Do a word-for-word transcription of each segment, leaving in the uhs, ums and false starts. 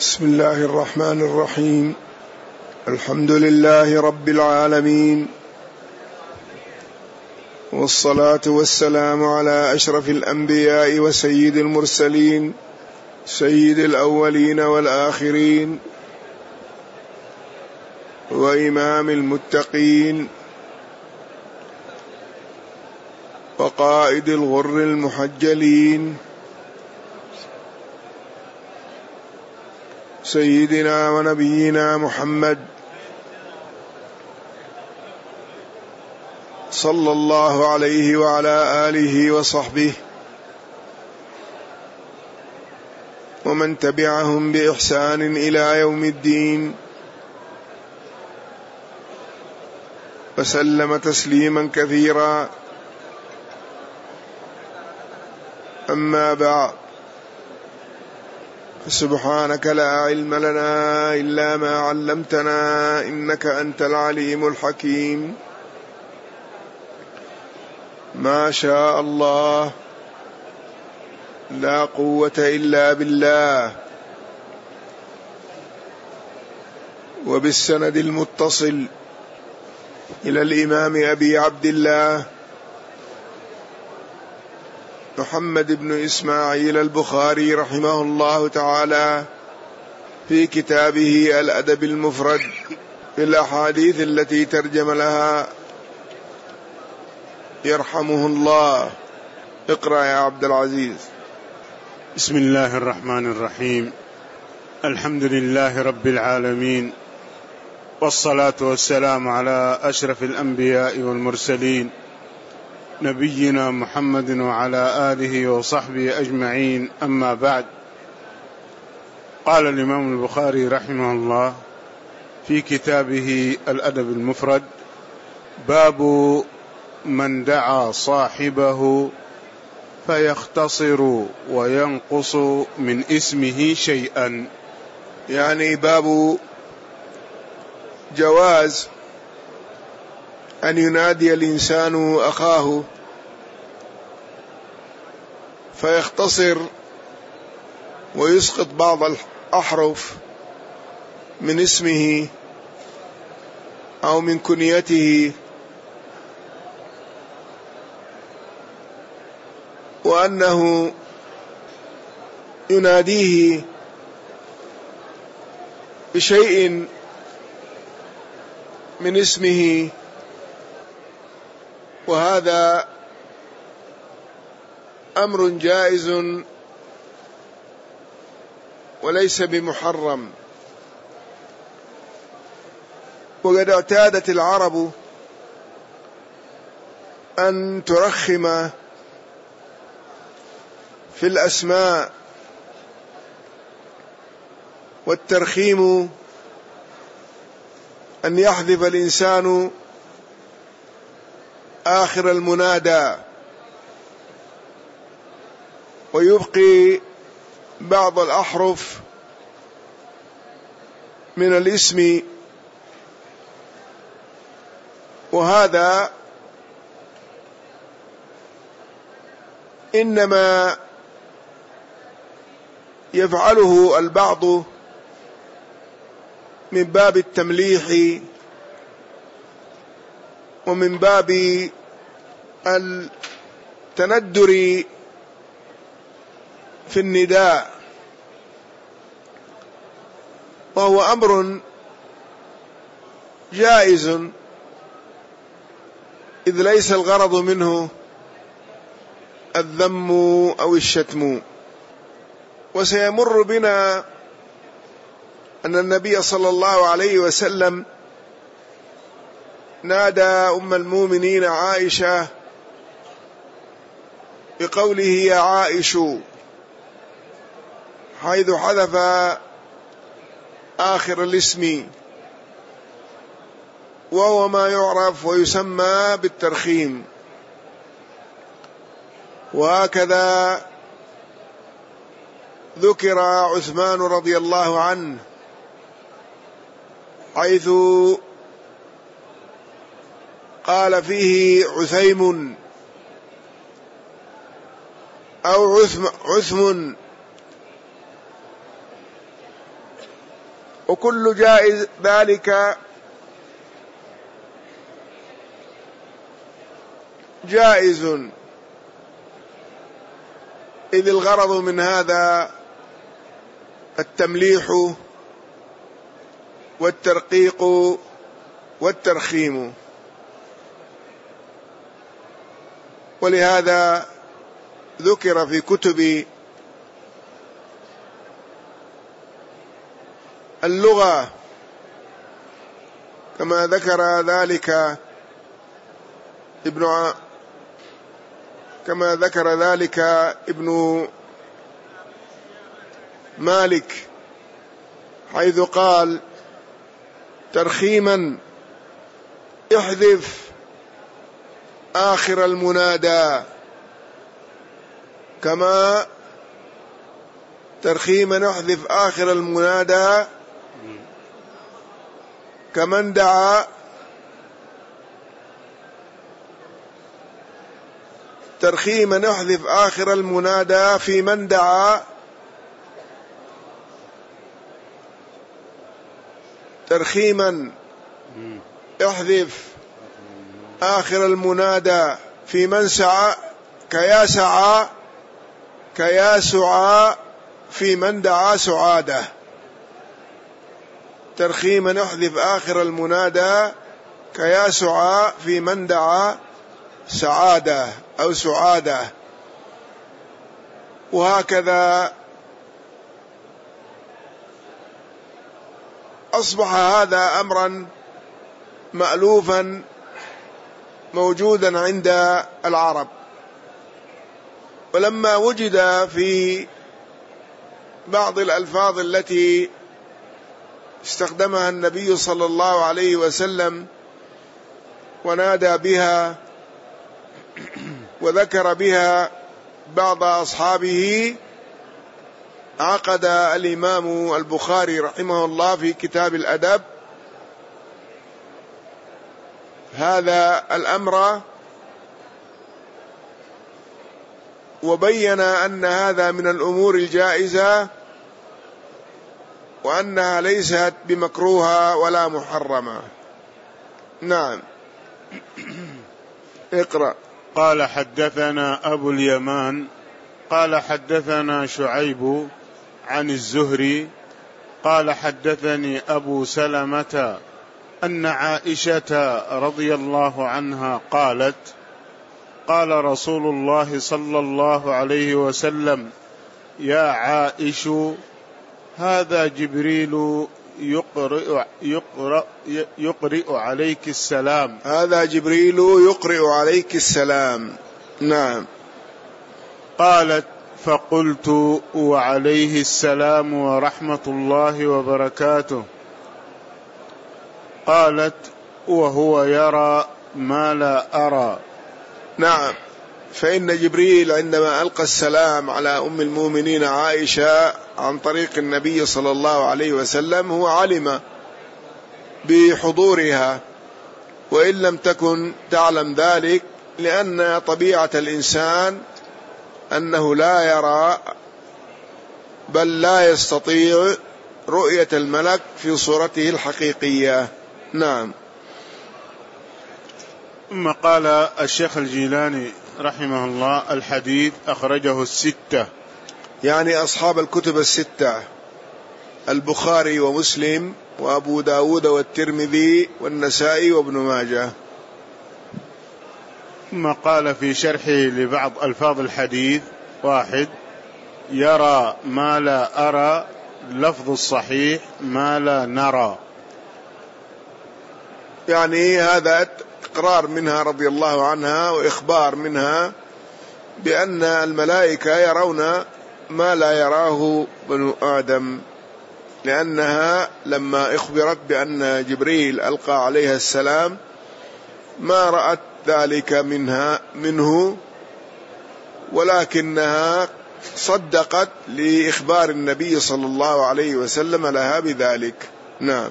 بسم الله الرحمن الرحيم. الحمد لله رب العالمين، والصلاة والسلام على أشرف الأنبياء وسيد المرسلين، سيد الأولين والآخرين، وإمام المتقين، وقائد الغر المحجلين، سيدنا ونبينا محمد صلى الله عليه وعلى آله وصحبه ومن تبعهم بإحسان إلى يوم الدين، وسلم تسليما كثيرا. أما بعد، سبحانك لا علم لنا إلا ما علمتنا إنك أنت العليم الحكيم. ما شاء الله، لا قوة إلا بالله. وبالسند المتصل إلى الإمام أبي عبد الله محمد بن إسماعيل البخاري رحمه الله تعالى في كتابه الأدب المفرد في الأحاديث التي ترجم لها يرحمه الله. اقرأ يا عبد العزيز. بسم الله الرحمن الرحيم. الحمد لله رب العالمين، والصلاة والسلام على أشرف الأنبياء والمرسلين، نبينا محمد وعلى آله وصحبه أجمعين. أما بعد، قال الإمام البخاري رحمه الله في كتابه الأدب المفرد: باب من دعا صاحبه فيختصر وينقص من اسمه شيئا. يعني باب جواز أن ينادي الإنسان أخاه فيختصر ويسقط بعض الأحرف من اسمه أو من كنيته، وأنه يناديه بشيء من اسمه، وهذا أمر جائز وليس بمحرم. وقد اعتادت العرب أن ترخم في الأسماء، والترخيم أن يحذف الإنسان آخر المنادى ويبقي بعض الأحرف من الاسم، وهذا إنما يفعله البعض من باب التمليح ومن باب التندر في النداء، وهو أمر جائز إذ ليس الغرض منه الذم أو الشتم. وسيمر بنا أن النبي صلى الله عليه وسلم نادى أم المؤمنين عائشة بقوله يا عائش، حيث حذف آخر الاسم، وهو ما يعرف ويسمى بالترخيم. وهكذا ذكر عثمان رضي الله عنه حيث قال فيه عثيم أو عثم, عثم وكل جائز ذلك جائز، إذ الغرض من هذا التمليح والترقيق والترخيم. ولهذا ذكر في كتب اللغة كما ذكر ذلك ابن ع... كما ذكر ذلك ابن مالك، حيث قال ترخيما احذف آخر المنادى، كما ترخيما احذف آخر المنادى كمن دعا، ترخيما احذف آخر المنادى في من دعا، ترخيما احذف آخر المنادى في من سعى، كيا سعى كيا سعى في من دعا سعادة. ترخيما احذف آخر المنادى كيا سعى في من دعا سعادة أو سعادة. وهكذا أصبح هذا أمرا مألوفا موجودا عند العرب. ولما وجد في بعض الألفاظ التي استخدمها النبي صلى الله عليه وسلم ونادى بها وذكر بها بعض أصحابه، عقد الإمام البخاري رحمه الله في كتاب الأدب هذا الأمر، وبين أن هذا من الأمور الجائزة، وأنها ليست بمكروهة ولا محرمة. نعم، اقرأ. قال حدثنا أبو اليمان قال حدثنا شعيب عن الزهري قال حدثني أبو سلمة أن عائشة رضي الله عنها قالت قال رسول الله صلى الله عليه وسلم يا عائش هذا جبريل يقرئ, يقرأ يقرئ عليك السلام. هذا جبريل يقرئ عليك السلام. نعم. قالت فقلت وعليه السلام ورحمة الله وبركاته. قالت وهو يرى ما لا أرى. نعم، فإن جبريل عندما ألقى السلام على أم المؤمنين عائشة عن طريق النبي صلى الله عليه وسلم هو علم بحضورها، وإن لم تكن تعلم ذلك، لأن طبيعة الإنسان أنه لا يرى بل لا يستطيع رؤية الملك في صورته الحقيقية. نعم. ثم قال الشيخ الجيلاني رحمه الله الحديث أخرجه الستة، يعني أصحاب الكتب الستة، البخاري ومسلم وأبو داود والترمذي والنسائي وابن ماجه. ثم قال في شرحه لبعض ألفاظ الحديث: واحد، يرى ما لا أرى، لفظ الصحيح ما لا نرى. يعني هذا إقرار منها رضي الله عنها وإخبار منها بأن الملائكة يرون ما لا يراه بنو آدم، لأنها لما أخبرت بأن جبريل ألقى عليها السلام ما رأت ذلك منها منه، ولكنها صدقت لإخبار النبي صلى الله عليه وسلم لها بذلك. نعم.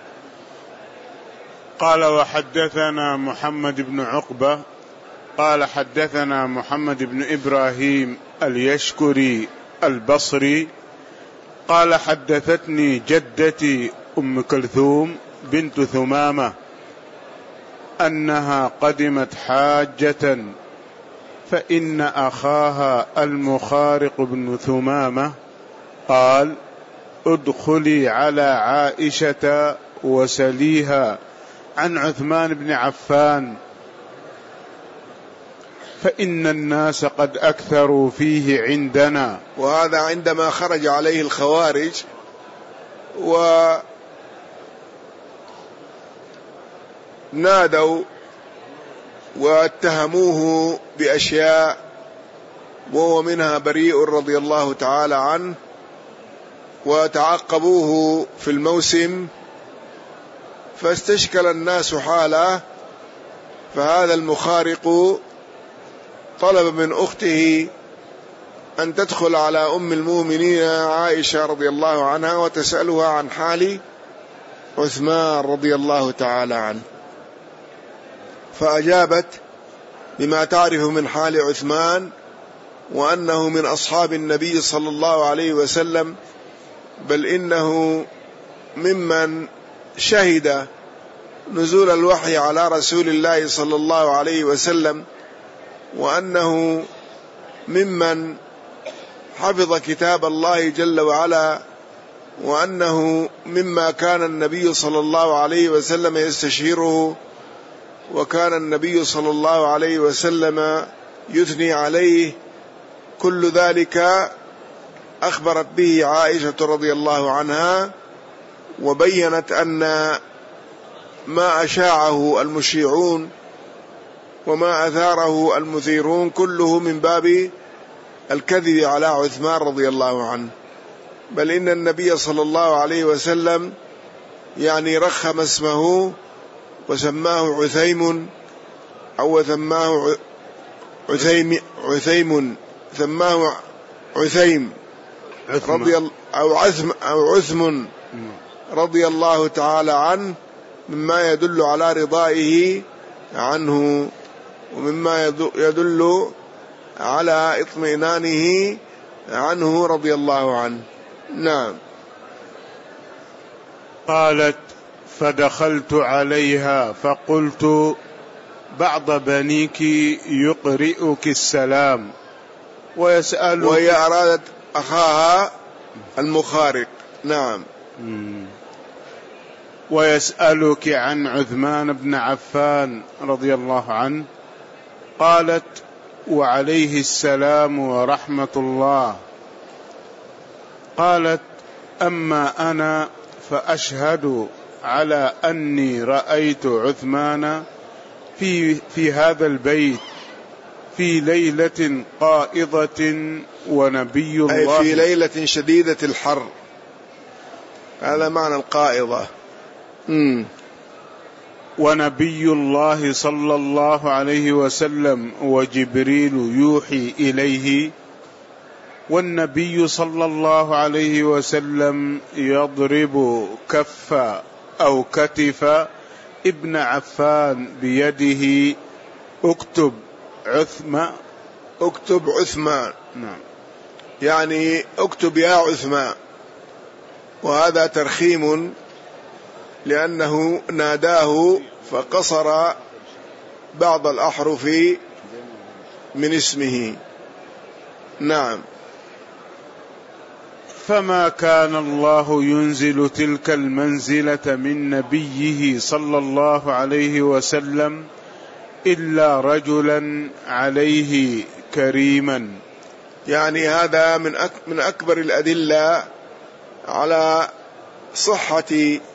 قال وحدثنا محمد بن عقبة قال حدثنا محمد بن إبراهيم اليشكري البصري قال حدثتني جدتي أم كلثوم بنت ثمامة أنها قدمت حاجة، فإن أخاها المخارق بن ثمامة قال: ادخلي على عائشة وسليها عن عثمان بن عفان، فإن الناس قد أكثروا فيه عندنا. وهذا عندما خرج عليه الخوارج ونادوا واتهموه بأشياء وهو منها بريء رضي الله تعالى عنه، وتعقبوه في الموسم، فاستشكل الناس حاله، فهذا المخارق طلب من أخته أن تدخل على أم المؤمنين عائشة رضي الله عنها وتسألها عن حال عثمان رضي الله تعالى عنه، فأجابت بما تعرف من حال عثمان، وأنه من أصحاب النبي صلى الله عليه وسلم، بل إنه ممن شهد نزول الوحي على رسول الله صلى الله عليه وسلم، وأنه ممن حفظ كتاب الله جل وعلا، وأنه مما كان النبي صلى الله عليه وسلم يستشيره، وكان النبي صلى الله عليه وسلم يثني عليه. كل ذلك أخبرت به عائشة رضي الله عنها، وبينت أن ما أشاعه المشيعون وما أثاره المثيرون كله من باب الكذب على عثمان رضي الله عنه، بل إن النبي صلى الله عليه وسلم يعني رخم اسمه وسماه عثيم أو سماه عثيم عثيم سماه عثيم رضي أو عثم أو عثم رضي الله تعالى عنه، مما يدل على رضائه عنه، ومما يدل على اطمئنانه عنه رضي الله عنه. نعم. قالت: فدخلت عليها فقلت: بعض بنيك يقرئك السلام ويسألك، وهي أرادت أخاها المخارق. نعم. ويسألك عن عثمان بن عفان رضي الله عنه. قالت: وعليه السلام ورحمة الله. قالت: أما أنا فأشهد على أني رأيت عثمان في, في هذا البيت في ليلة قائضة ونبي الله، أي في ليلة شديدة الحر، هذا معنى القائضة. مم. ونبي الله صلى الله عليه وسلم وجبريل يوحي إليه، والنبي صلى الله عليه وسلم يضرب كف أو كتف ابن عفان بيده: اكتب عثمان، اكتب عثمان. نعم. يعني اكتب يا عثمان، وهذا ترخيم لأنه ناداه فقصر بعض الأحرف من اسمه. نعم. فما كان الله ينزل تلك المنزلة من نبيه صلى الله عليه وسلم إلا رجلا عليه كريما. يعني هذا من من أكبر الأدلة على صحة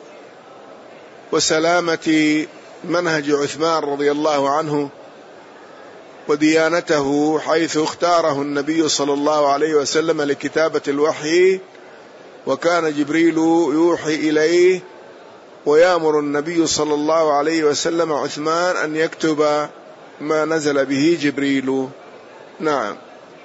وسلامة منهج عثمان رضي الله عنه وديانته، حيث اختاره النبي صلى الله عليه وسلم لكتابة الوحي، وكان جبريل يوحي إليه ويأمر النبي صلى الله عليه وسلم عثمان أن يكتب ما نزل به جبريل. نعم.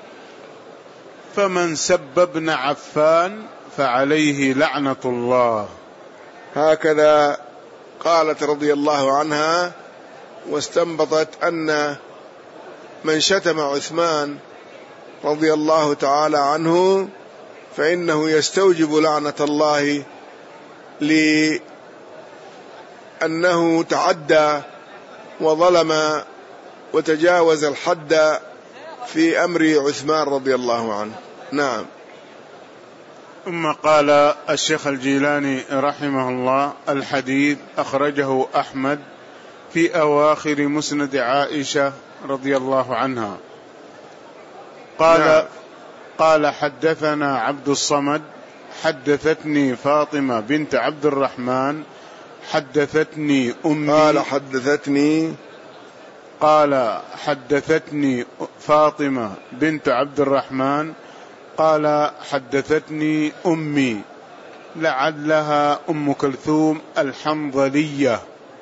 فمن سب ابن عفان فعليه لعنة الله. هكذا قالت رضي الله عنها، واستنبطت أن من شتم عثمان رضي الله تعالى عنه فإنه يستوجب لعنة الله لأنه تعدى وظلم وتجاوز الحد في أمر عثمان رضي الله عنه. نعم. ثم قال الشيخ الجيلاني رحمه الله: الحديث أخرجه أحمد في أواخر مسند عائشة رضي الله عنها. قال نعم. قال حدثنا عبد الصمد حدثتني فاطمة بنت عبد الرحمن حدثتني أمي قال حدثتني قال حدثتني فاطمة بنت عبد الرحمن قال حدثتني أمي لعلها أم كلثوم الحنظلية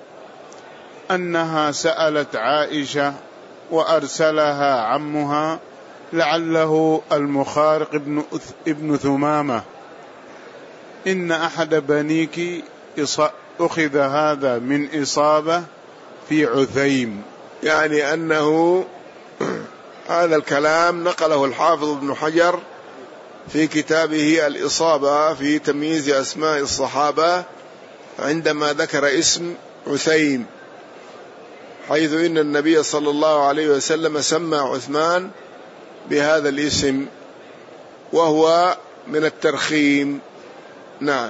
أنها سألت عائشة وأرسلها عمها لعله المخارق ابن, ابن ثمامة إن أحد بنيك أخذ هذا من إصابة في عثيم. يعني أنه هذا الكلام نقله الحافظ ابن حجر في كتابه الإصابة في تمييز أسماء الصحابة عندما ذكر اسم عثيم، حيث إن النبي صلى الله عليه وسلم سمى عثمان بهذا الاسم وهو من الترخيم. نعم.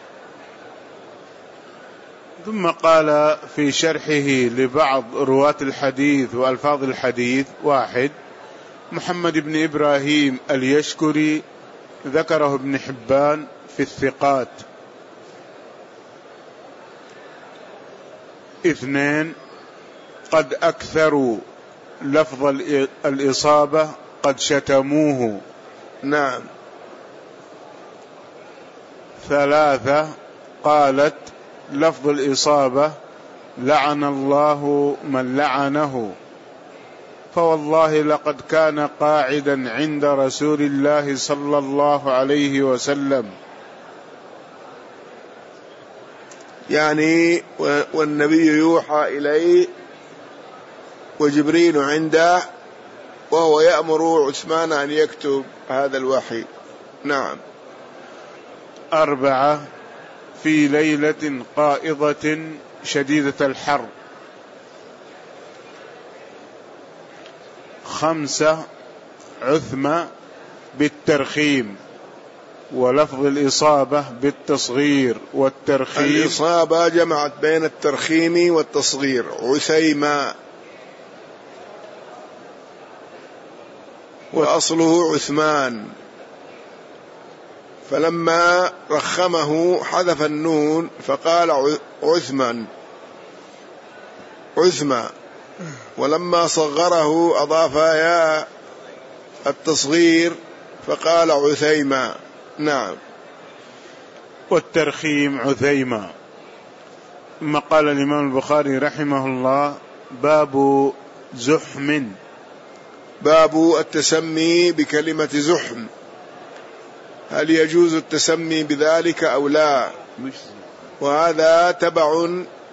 ثم قال في شرحه لبعض رواة الحديث وألفاظ الحديث: واحد، محمد بن إبراهيم اليشكري ذكره ابن حبان في الثقات. اثنين، قد أكثروا لفظ الإصابة قد شتموه. نعم. ثلاثة، قالت لفظ الإصابة لعن الله من لعنه، فوالله لقد كان قاعدا عند رسول الله صلى الله عليه وسلم، يعني والنبي يوحى إليه وجبريل عنده وهو يأمر عثمان أن يكتب هذا الوحي. نعم. أربعة، في ليلة قائضة شديدة الحر. خمسة، عثمة بالترخيم، ولفظ الإصابة بالتصغير والترخيم. الإصابة جمعت بين الترخيم والتصغير، عثيمة، وأصله عثمان، فلما رخمه حذف النون فقال عثمان عثمة، ولما صغره أضاف يا التصغير فقال عثيمة. نعم. والترخيم عثيمة. ثم قال الإمام البخاري رحمه الله: باب زحم. باب التسمي بكلمة زحم، هل يجوز التسمي بذلك أو لا؟ وهذا تبع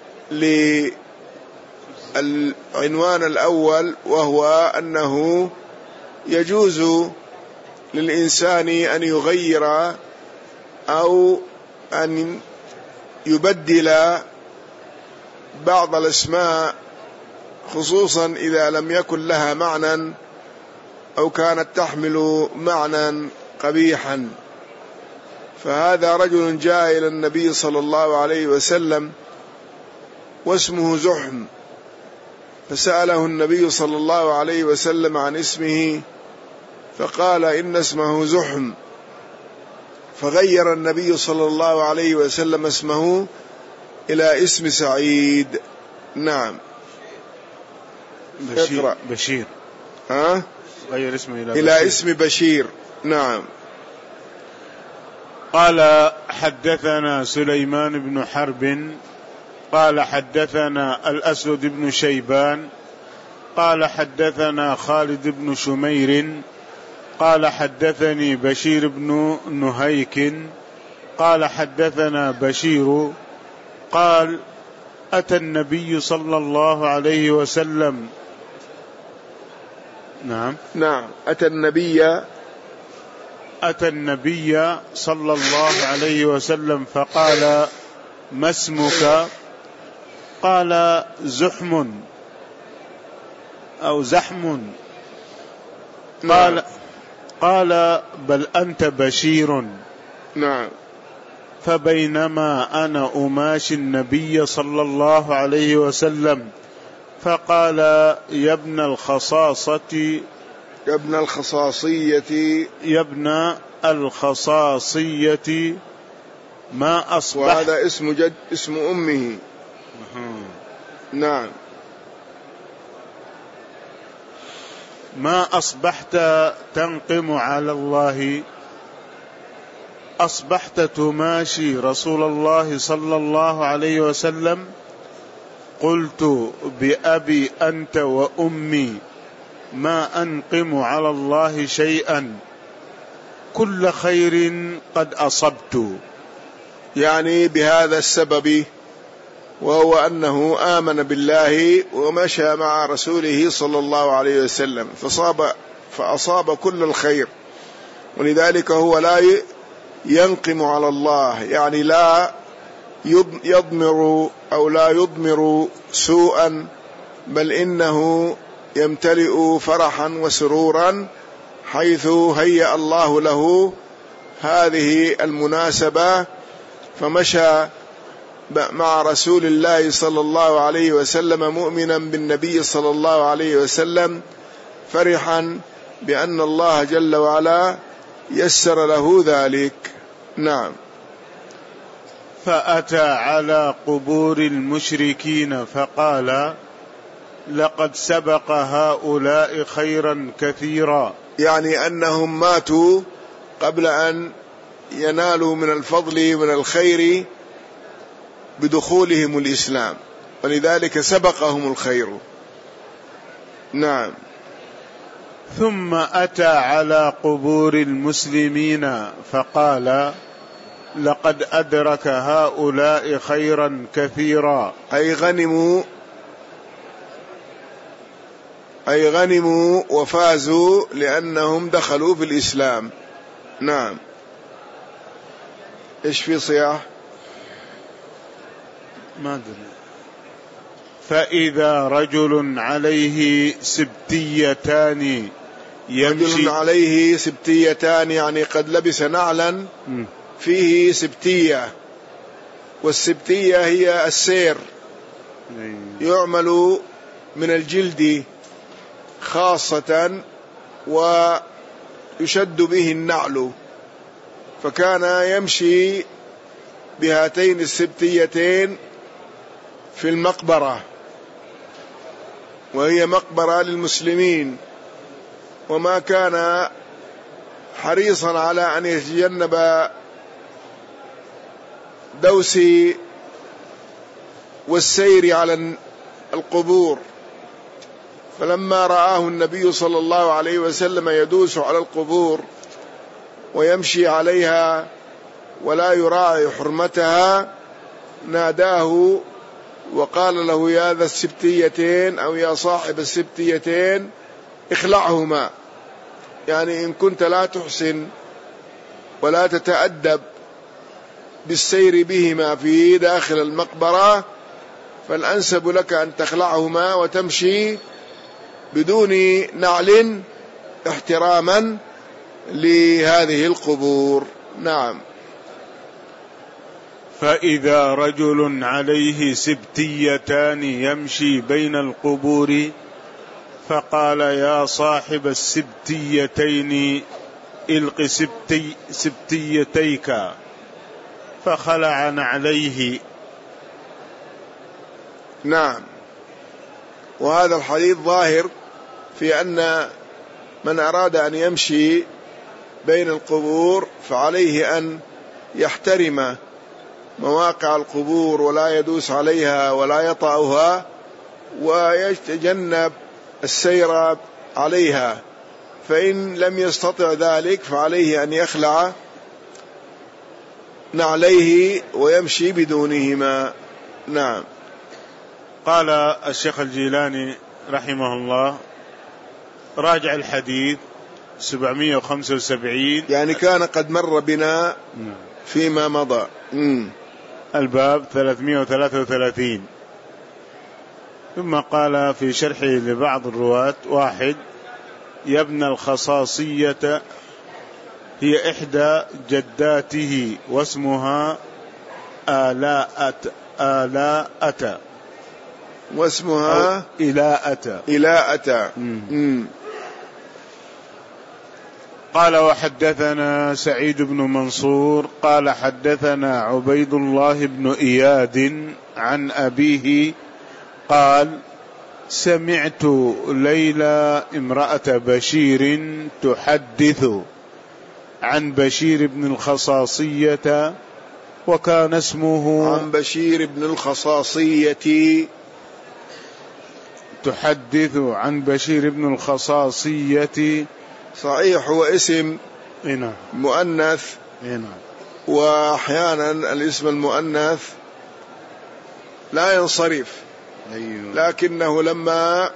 للعنوان الأول، وهو أنه يجوز للإنسان أن يغير أو أن يبدل بعض الأسماء، خصوصا إذا لم يكن لها معنى أو كانت تحمل معنى قبيحا. فهذا رجل جاء إلى النبي صلى الله عليه وسلم واسمه زحم، فسأله النبي صلى الله عليه وسلم عن اسمه فقال إن اسمه زحم، فغير النبي صلى الله عليه وسلم اسمه إلى اسم سعيد. نعم. بشير, بشير. ها؟ غير اسمه إلى, إلى بشير. اسم بشير. نعم. قال حدثنا سليمان بن حرب قال حدثنا الأسود بن شيبان قال حدثنا خالد بن شمير قال حدثني بشير بن نهيك قال حدثنا بشير قال أتى النبي صلى الله عليه وسلم. نعم. نعم. أتى النبي أتى النبي صلى الله عليه وسلم فقال: ما اسمك؟ قال: زحم أو زحم. قال قال: بل أنت بشير. نعم. فبينما أنا أماشي النبي صلى الله عليه وسلم فقال: يا ابن الخصاصة يا ابن الخصاصية يا ابن الخصاصية ما أصبحت. وهذا اسم جد اسم أمه. نعم. ما أصبحت تنقم على الله؟ أصبحت تماشي رسول الله صلى الله عليه وسلم؟ قلت: بأبي أنت وأمي ما أنقم على الله شيئا، كل خير قد أصبت. يعني بهذا السبب، وهو أنه آمن بالله ومشى مع رسوله صلى الله عليه وسلم فصاب فأصاب كل الخير، ولذلك هو لا ينقم على الله، يعني لا يضمر أو لا يضمر سوءا، بل إنه يمتلئ فرحا وسرورا حيث هيأ الله له هذه المناسبة، فمشى مع رسول الله صلى الله عليه وسلم مؤمنا بالنبي صلى الله عليه وسلم، فرحا بأن الله جل وعلا يسر له ذلك. نعم. فأتى على قبور المشركين فقال: لقد سبق هؤلاء خيرا كثيرا، يعني أنهم ماتوا قبل أن ينالوا من الفضل من الخير بدخولهم الإسلام، ولذلك سبقهم الخير. نعم. ثم أتى على قبور المسلمين فقال: لقد أدرك هؤلاء خيرا كثيرا، أي غنموا أي غنموا وفازوا لأنهم دخلوا في الإسلام. نعم. إيش في صياح؟ ما أدري. فإذا رجل عليه سبتيتان يمشي. رجل عليه سبتيتان يعني قد لبس نعلا فيه سبتية، والسبتية هي السير، يعمل من الجلد خاصة ويشد به النعل، فكان يمشي بهاتين السبتيتين في المقبرة، وهي مقبرة للمسلمين، وما كان حريصا على أن يتجنب دوس والسير على القبور، فلما رآه النبي صلى الله عليه وسلم يدوس على القبور ويمشي عليها ولا يراعي حرمتها ناداه وقال له: يا ذا السبتيتين أو يا صاحب السبتيتين اخلعهما، يعني إن كنت لا تحسن ولا تتأدب بالسير بهما في داخل المقبرة فالأنسب لك أن تخلعهما وتمشي بدون نعل احتراما لهذه القبور. نعم. فإذا رجل عليه سبتيتان يمشي بين القبور فقال: يا صاحب السبتيتين الق سبتي سبتيتيك، فخلع نعليه. نعم. وهذا الحديث ظاهر في أن من أراد أن يمشي بين القبور فعليه أن يحترم مواقع القبور ولا يدوس عليها ولا يطأها، ويتجنب السير عليها، فإن لم يستطع ذلك فعليه أن يخلع نعليه ويمشي بدونهما. نعم. قال الشيخ الجيلاني رحمه الله: راجع الحديث سبعمائة وخمسة وسبعين، يعني كان قد مر بنا فيما مضى. مم. الباب ثلاثمائة وثلاثة وثلاثين. ثم قال في شرحه لبعض الرواة: واحد، يبنى الخصاصية هي إحدى جداته واسمها آلاءة آلاءة واسمها إلاءة إلاءة. قال: وحدثنا سعيد بن منصور قال حدثنا عبيد الله بن إياد عن أبيه قال: سمعت ليلى امرأة بشير تحدث عن بشير بن الخصاصية وكان اسمه عن بشير بن الخصاصية تحدث عن بشير بن الخصاصية. صحيح، هو اسم هنا مؤنث، هنا وأحيانا الاسم المؤنث لا ينصرف. أيوه. لكنه لما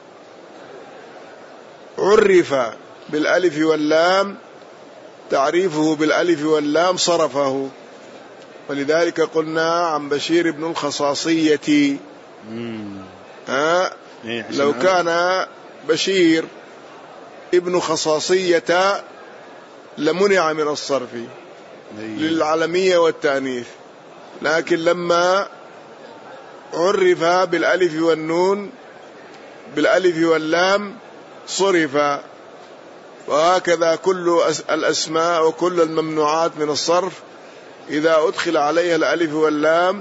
عرف بالألف واللام تعريفه بالألف واللام صرفه، ولذلك قلنا عن بشير بن الخصاصية. ها لو كان بشير ابن خصاصية لمنع من الصرف للعلمية والتأنيث، لكن لما عرف بالألف والنون بالألف واللام صرف. وهكذا كل الأسماء وكل الممنوعات من الصرف إذا أدخل عليها الألف واللام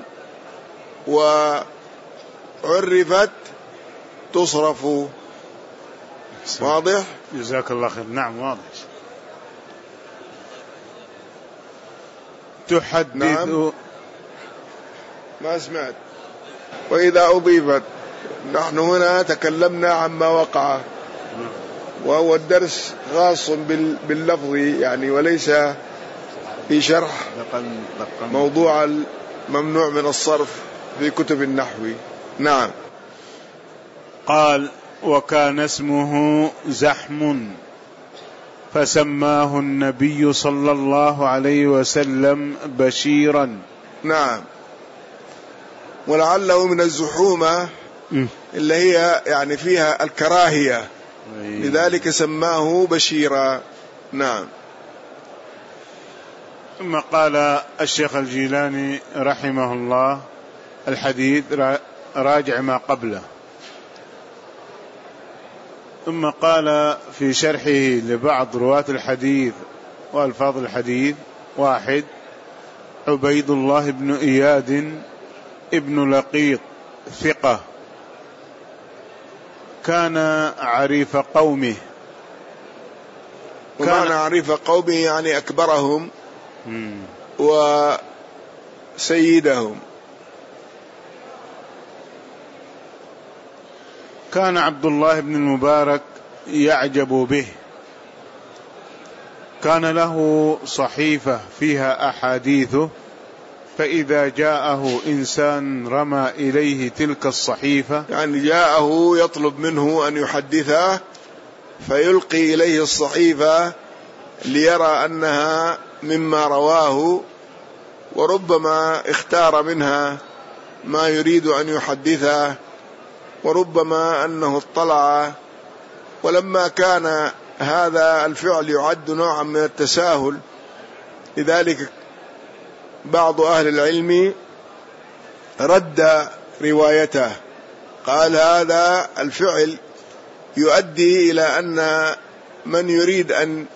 وعرفت تصرف. واضح؟ جزاك الله خير. نعم واضح. تحدث. نعم. ما سمعت. وإذا أضيفت، نحن هنا تكلمنا عما وقع، وهو الدرس خاص باللفظ يعني، وليس في شرح موضوع الممنوع من الصرف في كتب النحو. نعم. قال: وكان اسمه زحم فسماه النبي صلى الله عليه وسلم بشيرا. نعم. ولعله من الزحومة اللي هي يعني فيها الكراهية، لذلك سماه بشيرا. نعم. ثم قال الشيخ الجيلاني رحمه الله: الحديث راجع ما قبله. ثم قال في شرحه لبعض رواة الحديث وألفاظ الحديث: واحد، عبيد الله بن إياد ابن لقيط ثقة، كان عريف قومه. ومعنى عريف قومه يعني أكبرهم وسيدهم. كان عبد الله بن المبارك يعجب به، كان له صحيفة فيها أحاديثه، فإذا جاءه إنسان رمى إليه تلك الصحيفة، يعني جاءه يطلب منه أن يحدثه فيلقي إليه الصحيفة ليرى أنها مما رواه، وربما اختار منها ما يريد أن يحدثه، وربما أنه اطلع. ولما كان هذا الفعل يعد نوعا من التساهل، لذلك بعض أهل العلم رد روايته، قال هذا الفعل يؤدي إلى أن من يريد أن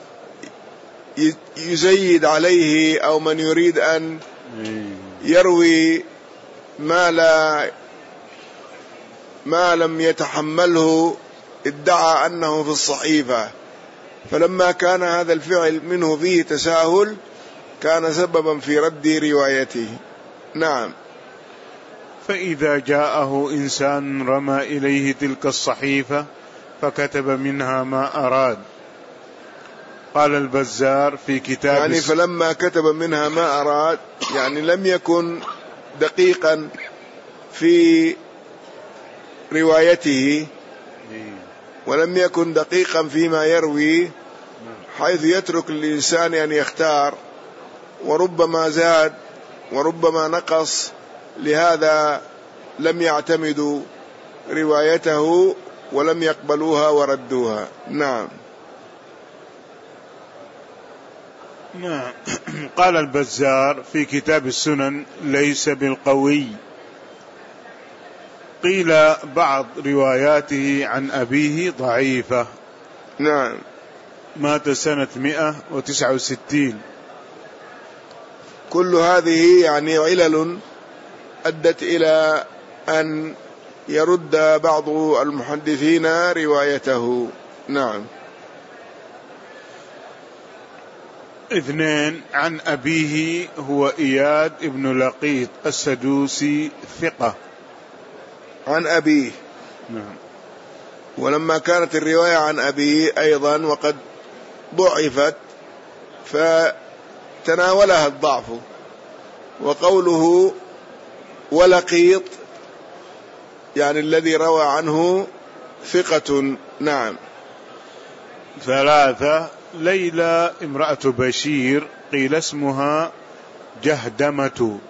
يزيد عليه أو من يريد أن يروي ما لا ما لم يتحمله ادعى أنه في الصحيفة، فلما كان هذا الفعل منه فيه تساهل كان سببا في رد روايته. نعم. فإذا جاءه إنسان رمى إليه تلك الصحيفة فكتب منها ما أراد. قال البزار في كتاب يعني فلما كتب منها ما أراد يعني لم يكن دقيقا في روايته ولم يكن دقيقا فيما يروي، حيث يترك للإنسان أن يختار، وربما زاد وربما نقص، لهذا لم يعتمدوا روايته ولم يقبلوها وردوها. نعم. نعم. قال البزار في كتاب السنن: ليس بالقوي. قيل بعض رواياته عن أبيه ضعيفة. نعم. مات سنة مئة وتسعة وستين. كل هذه يعني علل أدت إلى أن يرد بعض المحدثين روايته. نعم. اثنين: عن أبيه هو إياد ابن لقيط السدوسي ثقة. عن أبيه. نعم. ولما كانت الرواية عن أبيه أيضا وقد ضعفت فتناولها الضعف، وقوله ولقيط يعني الذي روى عنه ثقة. نعم. ثلاثة: ليلى امرأة بشير قيل اسمها جهدمة،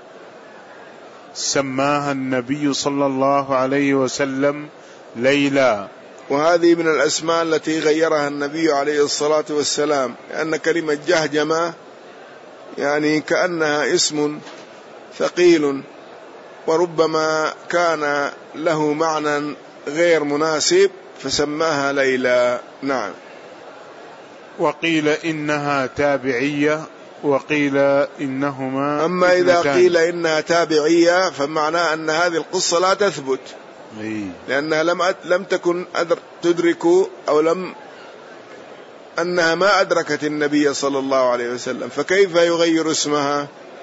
سماها النبي صلى الله عليه وسلم ليلى، وهذه من الأسماء التي غيرها النبي عليه الصلاة والسلام، لأن كلمة جهجمة يعني كأنها اسم ثقيل، وربما كان له معنى غير مناسب فسماها ليلى. نعم. وقيل إنها تابعية، وقيل إنهما أما إذا اثنتان. قيل إنها تابعية فمعناه أن هذه القصة لا تثبت، لأنها لم لم تكن تدرك أو لم أنها ما أدركت النبي صلى الله عليه وسلم، فكيف يغير اسمها؟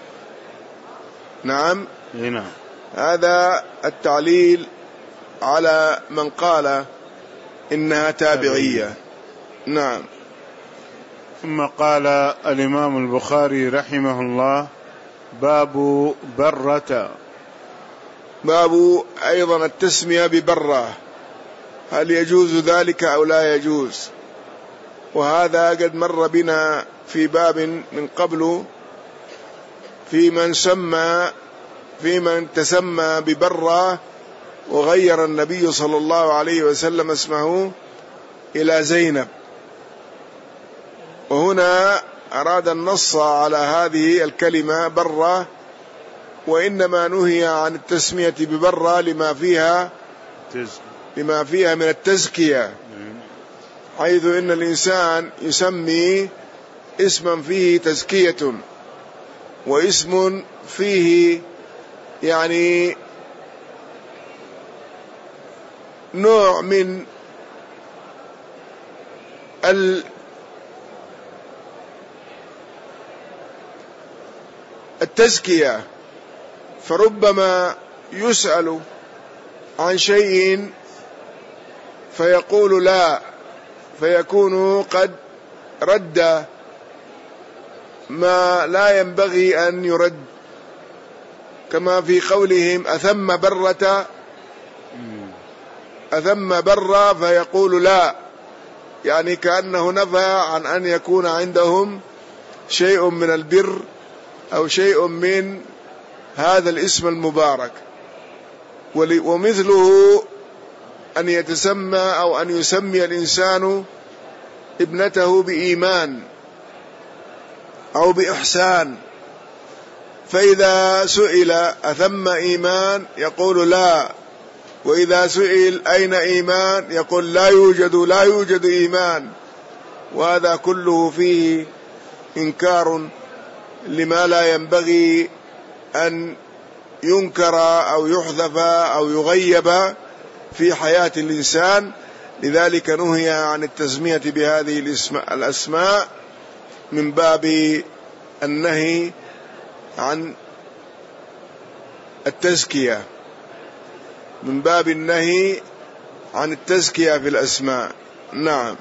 نعم. نعم. هذا التعليل على من قال إنها تابعية. نعم. ثم قال الإمام البخاري رحمه الله: باب برة. باب أيضا التسمية ببرة، هل يجوز ذلك أو لا يجوز؟ وهذا قد مر بنا في باب من قبل في من سمى في من تسمى ببرة وغير النبي صلى الله عليه وسلم اسمه إلى زينب، وهنا أراد النص على هذه الكلمة برة، وإنما نهي عن التسمية ببرة لما فيها لما فيها من التزكية، حيث إن الإنسان يسمي اسما فيه تزكية واسم فيه يعني نوع من التزكية، فربما يسأل عن شيء فيقول لا، فيكون قد رد ما لا ينبغي أن يرد، كما في قولهم أثم برة أثم برة فيقول لا، يعني كأنه نفى عن أن يكون عندهم شيء من البر أو شيء من هذا الاسم المبارك. ومثله أن يتسمى أو أن يسمي الإنسان ابنته بإيمان أو بإحسان، فإذا سئل أثم إيمان يقول لا، وإذا سئل أين إيمان يقول لا يوجد لا يوجد إيمان، وهذا كله فيه إنكار لما لا ينبغي أن ينكر أو يحذف أو يغيب في حياة الإنسان. لذلك نهي عن التسمية بهذه الأسماء من باب النهي عن التزكية من باب النهي عن التزكية في الأسماء. نعم.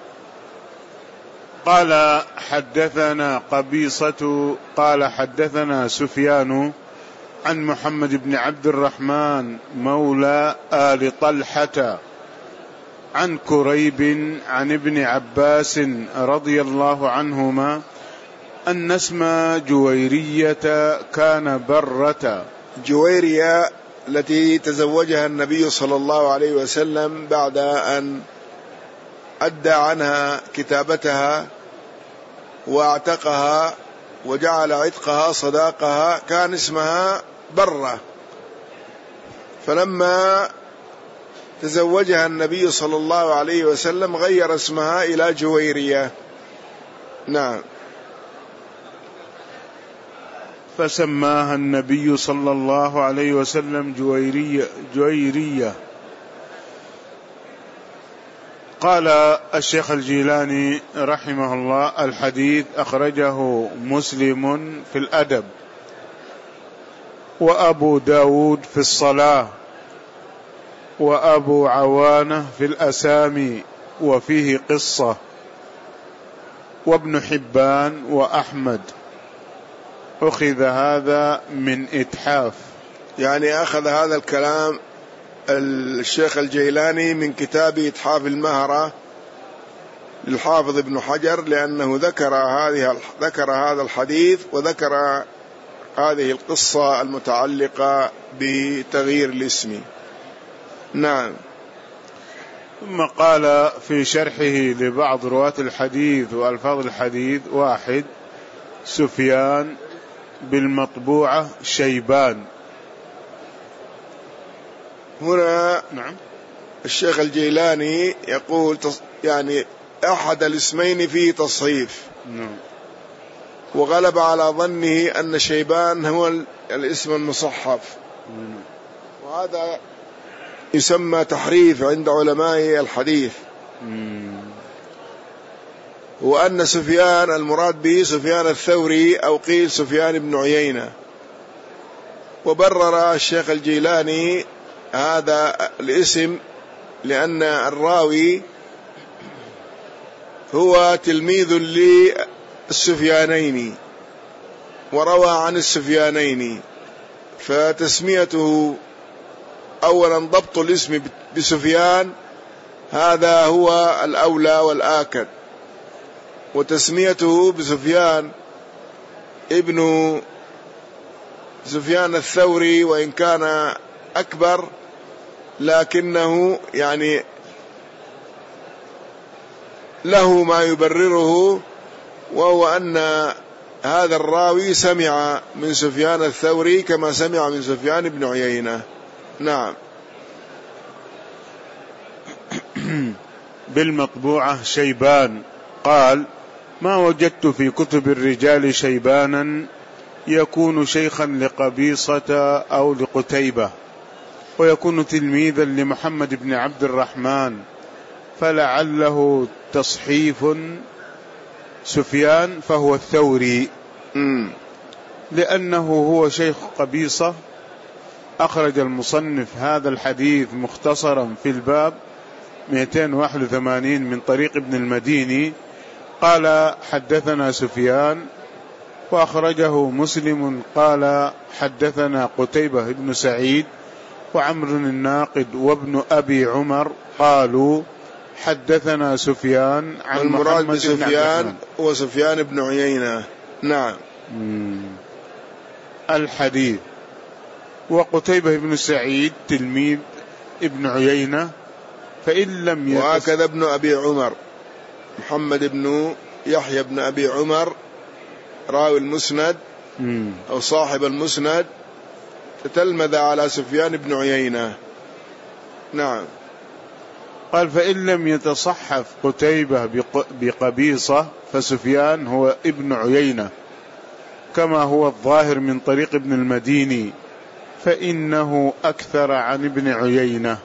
قال حدثنا قبيصة قال حدثنا سفيان عن محمد بن عبد الرحمن مولى آل طلحة عن كريب عن ابن عباس رضي الله عنهما أن اسم جويرية كان برة. جويرية التي تزوجها النبي صلى الله عليه وسلم بعد أن أدى عنها كتابتها واعتقها وجعل عتقها صداقها، كان اسمها برة، فلما تزوجها النبي صلى الله عليه وسلم غير اسمها إلى جويرية. نعم. فسماها النبي صلى الله عليه وسلم جويرية, جويرية. قال الشيخ الجيلاني رحمه الله: الحديث أخرجه مسلم في الأدب، وأبو داود في الصلاة، وأبو عوانة في الأسامي وفيه قصة، وابن حبان وأحمد. أخذ هذا من إتحاف، يعني أخذ هذا الكلام الشيخ الجيلاني من كتاب إتحاف المهرة للحافظ ابن حجر، لأنه ذكر هذه ذكر هذا الحديث وذكر هذه القصة المتعلقة بتغيير الاسم. نعم. ثم قال في شرحه لبعض رواة الحديث وألفاظ الحديث: واحد، سفيان بالمطبوعة شيبان. هنا نعم. الشيخ الجيلاني يقول يعني أحد الاسمين فيه تصحيف، نعم. وغلب على ظنه أن شيبان هو الاسم المصحف، نعم. وهذا يسمى تحريف عند علماء الحديث. مم. وأن سفيان المراد به سفيان الثوري أو قيل سفيان بن عيينة. وبرر الشيخ الجيلاني هذا الاسم لأن الراوي هو تلميذ للسفيانين وروى عن السفيانين، فتسميته أولا ضبط الاسم بسفيان هذا هو الأولى والآكد، وتسميته بسفيان ابن سفيان الثوري وإن كان أكبر لكنه يعني له ما يبرره، وهو أن هذا الراوي سمع من سفيان الثوري كما سمع من سفيان بن عيينة. نعم. بالمطبوعة شيبان. قال: ما وجدت في كتب الرجال شيبانا يكون شيخا لقبيصة أو لقتيبة، ويكون تلميذا لمحمد بن عبد الرحمن، فلعله تصحيف سفيان فهو الثوري، لأنه هو شيخ قبيصة. أخرج المصنف هذا الحديث مختصرا في الباب مئتين وواحد وثمانين من طريق ابن المديني قال: حدثنا سفيان. وأخرجه مسلم قال: حدثنا قتيبة بن سعيد وعمر الناقد وابن أبي عمر قالوا: حدثنا سفيان عن المراد محمد بسفيان وسفيان بن عيينة. نعم. الحديث. وقتيبة بن سعيد تلميذ ابن عيينة، فإن لم يتس... وهكذا ابن أبي عمر محمد بن يحيى بن أبي عمر راوي المسند مم. أو صاحب المسند تتلمذ على سفيان بن عيينة. نعم. قال: فإن لم يتصحف قتيبة بقبيصة فسفيان هو ابن عيينة، كما هو الظاهر من طريق ابن المديني، فإنه أكثر عن ابن عيينة.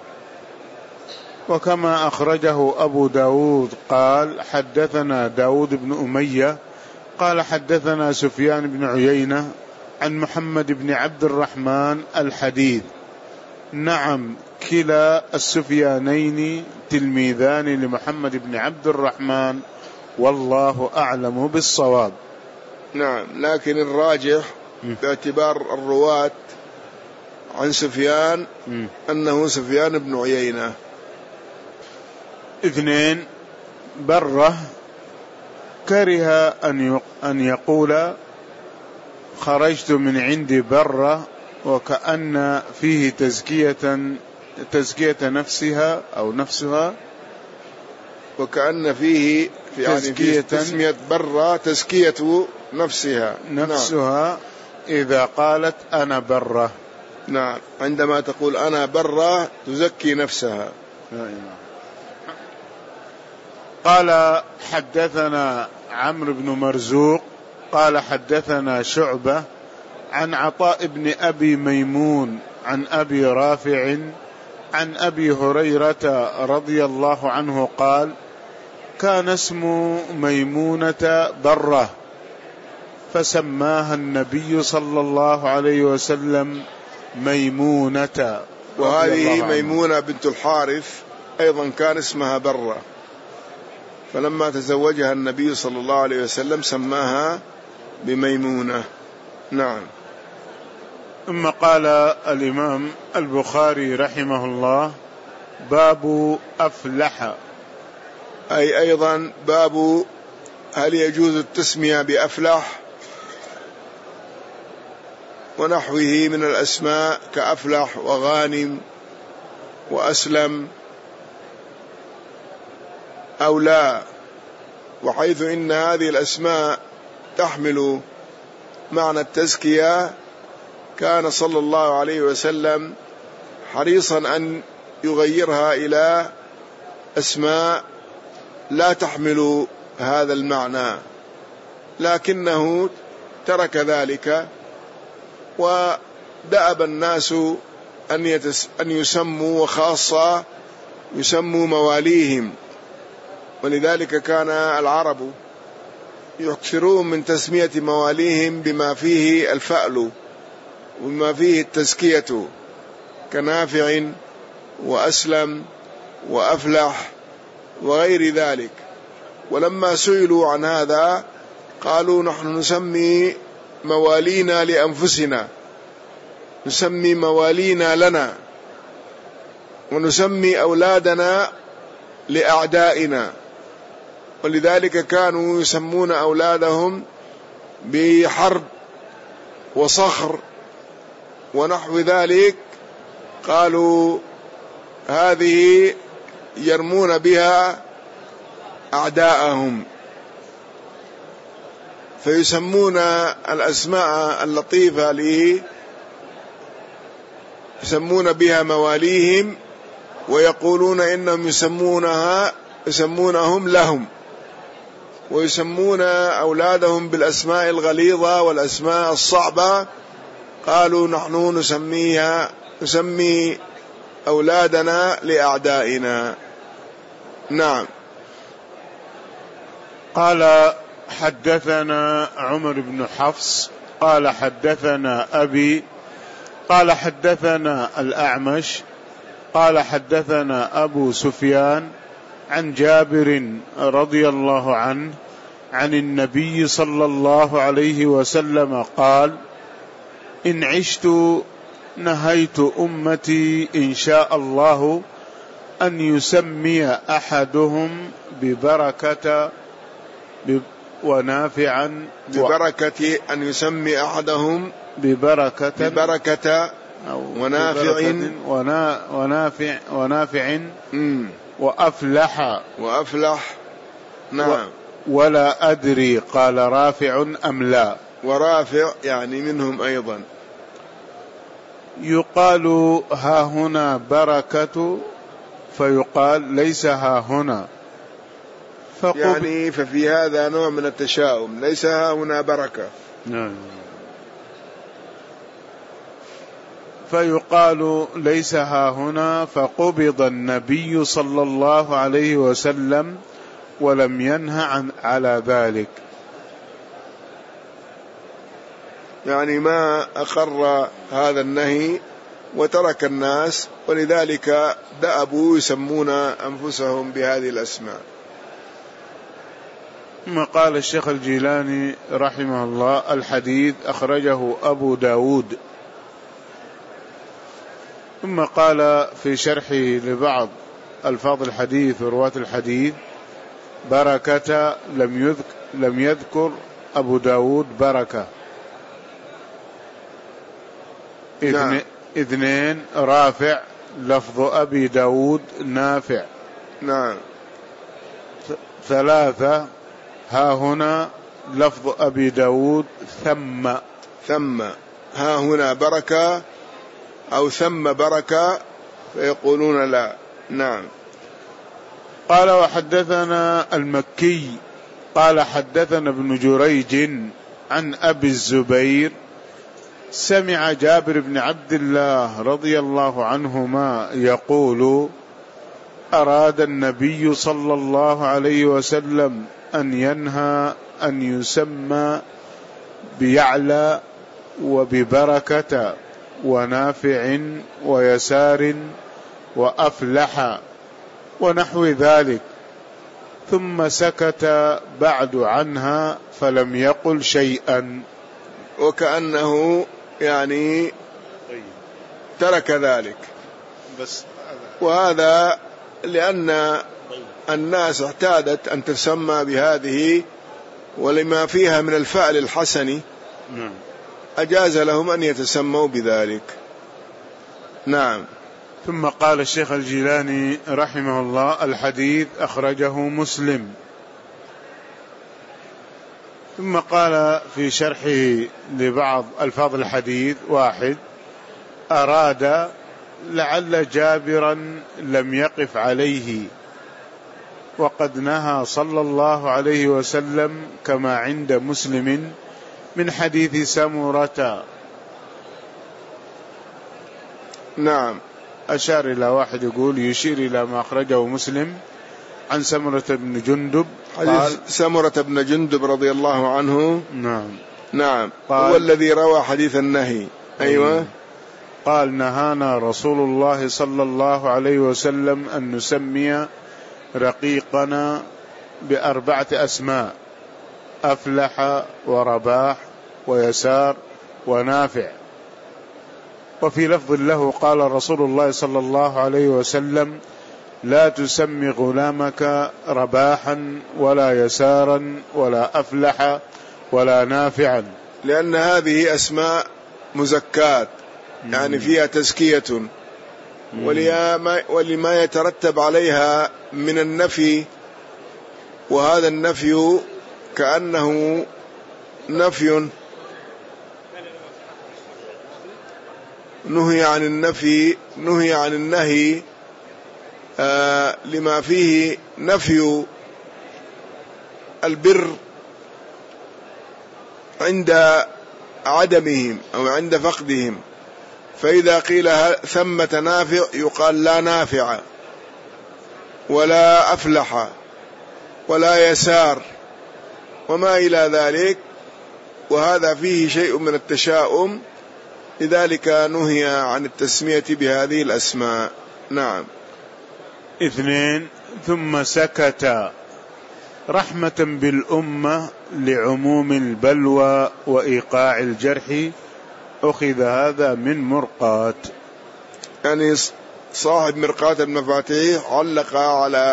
وكما أخرجه أبو داود قال: حدثنا داود بن أمية قال: حدثنا سفيان بن عيينة عن محمد بن عبد الرحمن الحديث. نعم، كلا السفيانين تلميذان لمحمد بن عبد الرحمن، والله أعلم بالصواب. نعم. لكن الراجح باعتبار الرواة عن سفيان م. أنه سفيان بن عيينة. اثنين، برة كره أن يقول خرجت من عند برة، وكأن فيه تزكية تزكية نفسها أو نفسها، وكأن فيه يعني فيه تسمية برة تزكية نفسها نفسها نعم. إذا قالت أنا برة، نعم، عندما تقول أنا برة تزكي نفسها. نعم. قال حدثنا عمرو بن مرزوق قال حدثنا شعبة عن عطاء بن أبي ميمون عن أبي رافع عن أبي هريرة رضي الله عنه قال كان اسم ميمونة برة، فسماها النبي صلى الله عليه وسلم ميمونة. وهذه ميمونة بنت الحارث أيضا كان اسمها برة، فلما تزوجها النبي صلى الله عليه وسلم سماها بميمونة. نعم. ثم قال الإمام البخاري رحمه الله باب أفلح، أي أيضا باب هل يجوز التسمية بأفلح ونحوه من الأسماء كأفلح وغانم وأسلم أو لا، وحيث إن هذه الأسماء تحمل معنى التزكية كان صلى الله عليه وسلم حريصا أن يغيرها إلى أسماء لا تحمل هذا المعنى، لكنه ترك ذلك ودأب الناس أن, يتس أن يسموا، وخاصة يسموا مواليهم، ولذلك كان العرب يكثرون من تسمية مواليهم بما فيه الفأل وبما فيه التزكية كنافع وأسلم وأفلح وغير ذلك. ولما سئلوا عن هذا قالوا نحن نسمي موالينا لأنفسنا، نسمي موالينا لنا، ونسمي أولادنا لأعدائنا، ولذلك كانوا يسمون أولادهم بحرب وصخر ونحو ذلك، قالوا هذه يرمون بها أعداءهم، فيسمون الأسماء اللطيفة لي يسمون بها مواليهم، ويقولون إنهم يسمونها يسمونهم لهم، ويسمون أولادهم بالأسماء الغليظة والأسماء الصعبة، قالوا نحن نسميها نسمي أولادنا لأعدائنا. نعم. قال حدثنا عمر بن حفص قال حدثنا أبي قال حدثنا الأعمش قال حدثنا أبو سفيان عن جابر رضي الله عنه عن النبي صلى الله عليه وسلم قال إن عشت نهيت أمتي إن شاء الله أن يسمي أحدهم ببركة ونافعا ببركة أن يسمي أحدهم ببركة ببركة ونافع ونا ونافع ونافع وأفلح وأفلح. نعم. ولا أدري قال رافع أم لا، ورافع يعني منهم أيضا. يقال ها هنا بركة فيقال ليس ها هنا، يعني ففي هذا نوع من التشاؤم، ليس ها هنا بركة. نعم. فيقال ليس ها هنا، فقبض النبي صلى الله عليه وسلم ولم ينه عن على ذلك، يعني ما أقر هذا النهي وترك الناس، ولذلك دأبوا يسمون أنفسهم بهذه الأسماء. ثم قال الشيخ الجيلاني رحمه الله الحديث أخرجه أبو داود. ثم قال في شرحه لبعض ألفاظ الحديث ورواة الحديث بركة لم يذكر, لم يذكر أبو داود بركة. نعم. اثنين رافع لفظ أبي داود نافع. نعم. ثلاثة ها هنا لفظ أبي داود ثم. ثم ها هنا بركة أو ثم بركة فيقولون لا. نعم. قال وحدثنا المكي قال حدثنا ابن جريج عن أبي الزبير سمع جابر بن عبد الله رضي الله عنهما يقول أراد النبي صلى الله عليه وسلم أن ينهى أن يسمى بيعلى وببركة ونافع ويسار وأفلح ونحو ذلك، ثم سكت بعد عنها فلم يقل شيئا، وكأنه يعني ترك ذلك. بس وهذا لأن الناس اعتادت أن تسمى بهذه ولما فيها من الفعل الحسن أجاز لهم أن يتسموا بذلك. نعم. ثم قال الشيخ الجيلاني رحمه الله الحديث أخرجه مسلم. ثم قال في شرحه لبعض ألفاظ الحديث واحد أراد لعل جابرا لم يقف عليه وقد نهى صلى الله عليه وسلم كما عند مسلم من حديث سمرة. نعم. أشار إلى واحد يقول يشير إلى ما أخرجه مسلم عن سمرة بن جندب حديث سمرة بن جندب رضي الله عنه. نعم. نعم. هو الذي روى حديث النهي. أيوة. قال نهانا رسول الله صلى الله عليه وسلم أن نسمي رقيقنا بأربعة أسماء أفلح ورباح ويسار ونافع. وفي لفظ له قال رسول الله صلى الله عليه وسلم لا تسمي غلامك رباحا ولا يسارا ولا أفلح ولا نافعا، لأن هذه أسماء مزكات يعني فيها تزكية ولما يترتب عليها من النفي، وهذا النفي كأنه نفي نهي عن النفي نهي عن النهي آه لما فيه نفي البر عند عدمهم أو عند فقدهم. فإذا قيل ثمة نافع يقال لا نافع ولا أفلح ولا يسار وما إلى ذلك، وهذا فيه شيء من التشاؤم، لذلك نهي عن التسمية بهذه الأسماء. نعم. اثنين ثم سكت رحمة بالأمة لعموم البلوى وإيقاع الجرح، أخذ هذا من مرقات. يعني صاحب مرقات المفاتيح علق على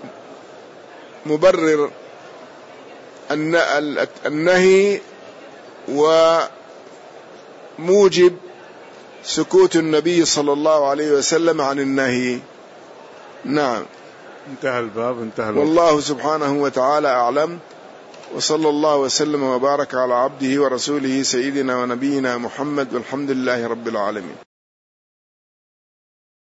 مبرر النهي وموجب سكوت النبي صلى الله عليه وسلم عن النهي. نعم. انتهى الباب. انتهى الباب. والله سبحانه وتعالى أعلم، وصلى الله وسلم وبارك على عبده ورسوله سيدنا ونبينا محمد، والحمد لله رب العالمين.